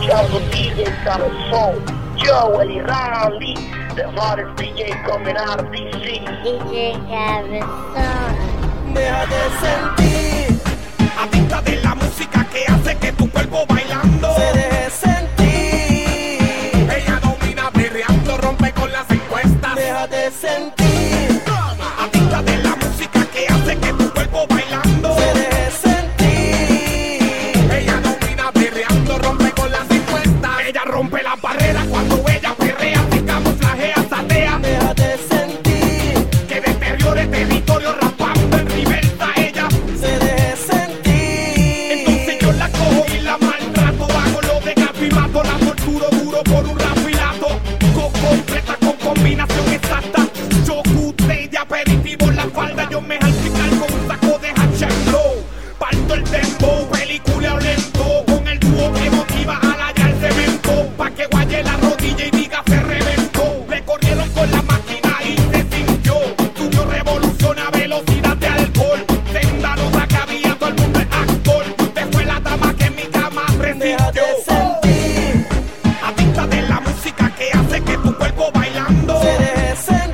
escuchando DJ Cabezón. Yo, Eddie Randy, the hottest DJ coming out of DC. DJ Cabezón. Déjate sentir, adicta de la música que hace que tu cuerpo bailando se deje sentir. Ella domina perreando, rompe con las encuestas. Déjate sentir, adicta de la música que hace que tu cuerpo bailando se deje sentir. Ella domina perreando, rompe con las encuestas. Ella rompe las barreras cuando ella perrea, se camuflajea, satea. Déjate sentir, Que deteriore territorio raspando en reversa ella. se deje sentir. Entonces yo la cojo y la maltrato, hago lo de gato y mato, la torturo duro por un rapilato. Completa con combinación exacta. Yo cute de aperitivo en la falda, yo me jalpical con un saco de H&Blow. Parto el tempo, película o lento, con el dúo que motiva a la ya el cemento. Pa' que guaye la rodilla y diga se reventó. Le corrieron con la máquina y se sintió. Subió revolución a velocidad de alcohol. Senda nota que había, todo el mundo es actor. Usted fue la dama que en mi cama Déjate resistió. sentir, Adicta de la música que hace que tu cuerpo bailando se deje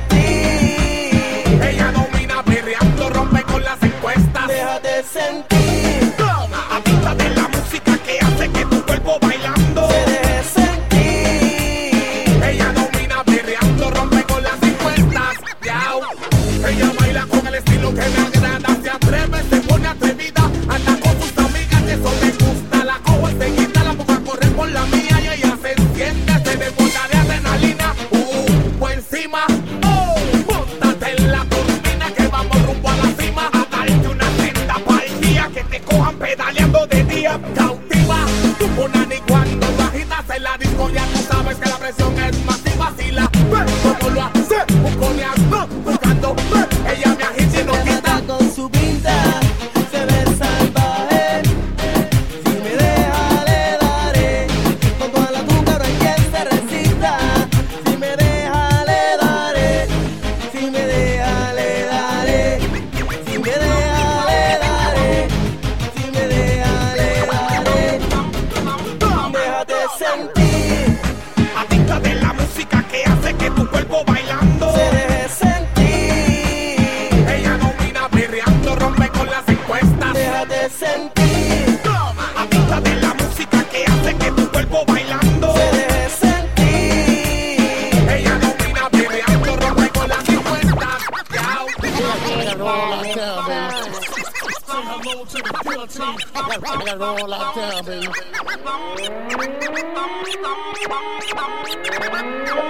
sentir. ella domina perreando, rompe con las encuestas. Déjate sentir, Adicta de la música que hace que tu cuerpo bailando se deje sentir. ella domina perreando, rompe con las encuestas. Yao. Ella baila con el estilo que me agrada, se atreve, se pone atrevida, anda con sus amigas, eso le gusta. La cojo enseguida, la pongo a correr por la mía y ella se enciende, se desborda de adrenalina. Por encima, móntate en la turbina que vamos rumbo a la cima, a darte una senda pa'l día, que te cojan pedaleando de día. Cautiva, tu punani cuando lo agitas en la disco, ya tú sabes que la presión es masiva. Si la ves como lo hace, buconeando, buscando, ella me agita y no quita. Remata con su pinta, se ve salvaje. Si me deja le daré, con toda la azúcar no hay quien se resista. Si me deja le daré, si me deja le daré, si me deja le daré, si me deja le daré. Déjate sentir, Adicta de la música que hace que tu cuerpo bailando se deje sentir. ella domina perreando, rompe con las encuestas. Déjate sentir, Adicta de la música que hace que tu cuerpo bailando se deje sentir. ella domina perreando, rompe con las encuestas. Yao. DJ Cabezón.